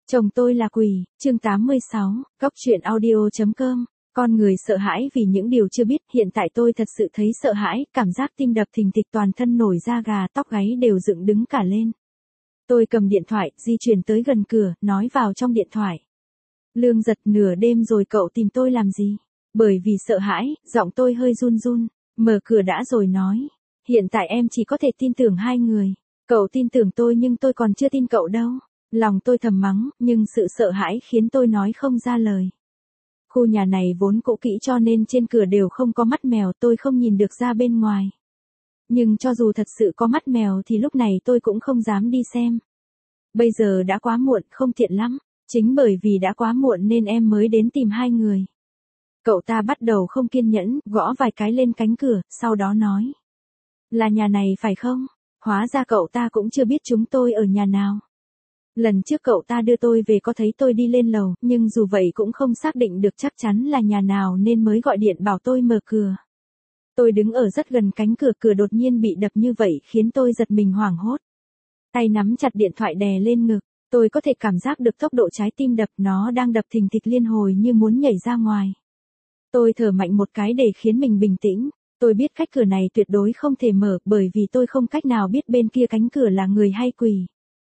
Chồng tôi là quỷ, chương 86, Góc truyện audio.com. Con người sợ hãi vì những điều chưa biết, hiện tại tôi thật sự thấy sợ hãi, cảm giác tim đập thình thịch, toàn thân nổi da gà, tóc gáy đều dựng đứng cả lên. Tôi cầm điện thoại, di chuyển tới gần cửa, nói vào trong điện thoại. Lương Giật, nửa đêm rồi cậu tìm tôi làm gì? Bởi vì sợ hãi, giọng tôi hơi run run, mở cửa đã rồi nói. Hiện tại em chỉ có thể tin tưởng hai người. Cậu tin tưởng tôi nhưng tôi còn chưa tin cậu đâu. Lòng tôi thầm mắng, nhưng sự sợ hãi khiến tôi nói không ra lời. Khu nhà này vốn cũ kỹ cho nên trên cửa đều không có mắt mèo, tôi không nhìn được ra bên ngoài. Nhưng cho dù thật sự có mắt mèo thì lúc này tôi cũng không dám đi xem. Bây giờ đã quá muộn, không tiện lắm. Chính bởi vì đã quá muộn nên em mới đến tìm hai người. Cậu ta bắt đầu không kiên nhẫn, gõ vài cái lên cánh cửa, sau đó nói. Là nhà này phải không? Hóa ra cậu ta cũng chưa biết chúng tôi ở nhà nào. Lần trước cậu ta đưa tôi về có thấy tôi đi lên lầu, nhưng dù vậy cũng không xác định được chắc chắn là nhà nào nên mới gọi điện bảo tôi mở cửa. Tôi đứng ở rất gần cánh cửa, cửa đột nhiên bị đập như vậy khiến tôi giật mình hoảng hốt. Tay nắm chặt điện thoại đè lên ngực, tôi có thể cảm giác được tốc độ trái tim đập, nó đang đập thình thịch liên hồi như muốn nhảy ra ngoài. Tôi thở mạnh một cái để khiến mình bình tĩnh. Tôi biết cách cửa này tuyệt đối không thể mở bởi vì tôi không cách nào biết bên kia cánh cửa là người hay quỷ.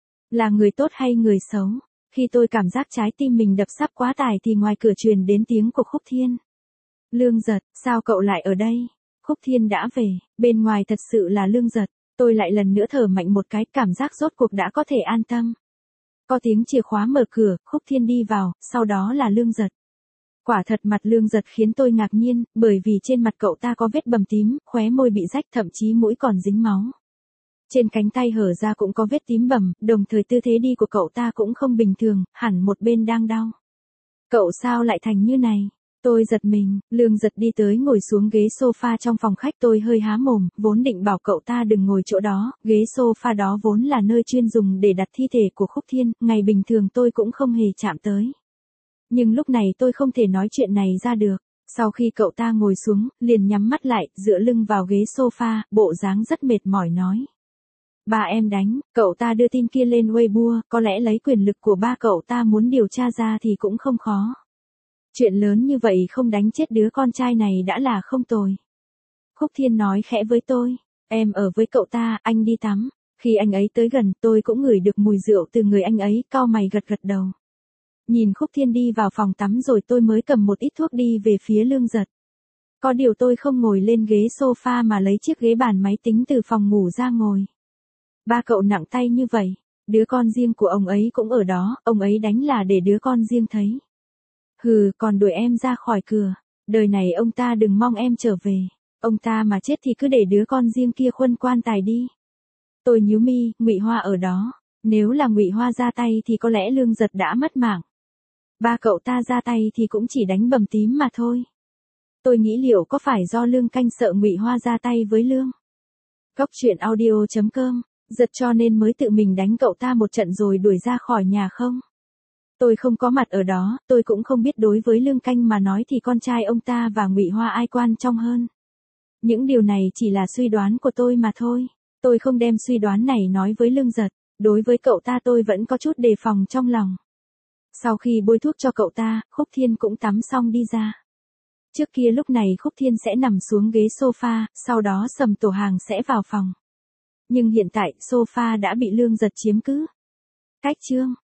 Là người tốt hay người xấu. Khi tôi cảm giác trái tim mình đập sắp quá tải thì ngoài cửa truyền đến tiếng của Khúc Thiên. Lương Giật, sao cậu lại ở đây? Khúc Thiên đã về, bên ngoài thật sự là Lương Giật. Tôi lại lần nữa thở mạnh một cái, cảm giác rốt cuộc đã có thể an tâm. Có tiếng chìa khóa mở cửa, Khúc Thiên đi vào, sau đó là Lương Giật. Quả thật mặt Lương Giật khiến tôi ngạc nhiên, bởi vì trên mặt cậu ta có vết bầm tím, khóe môi bị rách, thậm chí mũi còn dính máu. Trên cánh tay hở ra cũng có vết tím bầm, đồng thời tư thế đi của cậu ta cũng không bình thường, hẳn một bên đang đau. Cậu sao lại thành như này? Tôi giật mình, Lương Giật đi tới ngồi xuống ghế sofa trong phòng khách, tôi hơi há mồm, vốn định bảo cậu ta đừng ngồi chỗ đó, ghế sofa đó vốn là nơi chuyên dùng để đặt thi thể của Khúc Thiên, ngày bình thường tôi cũng không hề chạm tới. Nhưng lúc này tôi không thể nói chuyện này ra được. Sau khi cậu ta ngồi xuống, liền nhắm mắt lại, dựa lưng vào ghế sofa, bộ dáng rất mệt mỏi nói. Ba em đánh, cậu ta đưa tin kia lên Weibo, có lẽ lấy quyền lực của ba cậu ta muốn điều tra ra thì cũng không khó. Chuyện lớn như vậy không đánh chết đứa con trai này đã là không tồi. Khúc Thiên nói khẽ với tôi, em ở với cậu ta, anh đi tắm. Khi anh ấy tới gần, tôi cũng ngửi được mùi rượu từ người anh ấy, cau mày gật gật đầu. Nhìn Khúc Thiên đi vào phòng tắm rồi tôi mới cầm một ít thuốc đi về phía Lương Giật. Có điều tôi không ngồi lên ghế sofa mà lấy chiếc ghế bàn máy tính từ phòng ngủ ra ngồi. Ba cậu nặng tay như vậy, đứa con riêng của ông ấy cũng ở đó, ông ấy đánh là để đứa con riêng thấy. Hừ, còn đuổi em ra khỏi cửa, đời này ông ta đừng mong em trở về, ông ta mà chết thì cứ để đứa con riêng kia khuân quan tài đi. Tôi nhíu mi, Ngụy Hoa ở đó, nếu là Ngụy Hoa ra tay thì có lẽ Lương Giật đã mất mạng. Ba cậu ta ra tay thì cũng chỉ đánh bầm tím mà thôi. Tôi nghĩ liệu có phải do Lương Canh sợ Ngụy Hoa ra tay với Lương Góc truyện audio.com, Giật cho nên mới tự mình đánh cậu ta một trận rồi đuổi ra khỏi nhà không? Tôi không có mặt ở đó, tôi cũng không biết đối với Lương Canh mà nói thì con trai ông ta và Ngụy Hoa ai quan trọng hơn. Những điều này chỉ là suy đoán của tôi mà thôi. Tôi không đem suy đoán này nói với Lương Giật, đối với cậu ta tôi vẫn có chút đề phòng trong lòng. Sau khi bôi thuốc cho cậu ta, Khúc Thiên cũng tắm xong đi ra. Trước kia lúc này Khúc Thiên sẽ nằm xuống ghế sofa, sau đó Sầm Tổ Hàng sẽ vào phòng. Nhưng hiện tại sofa đã bị Lương Giật chiếm cứ. Cách chương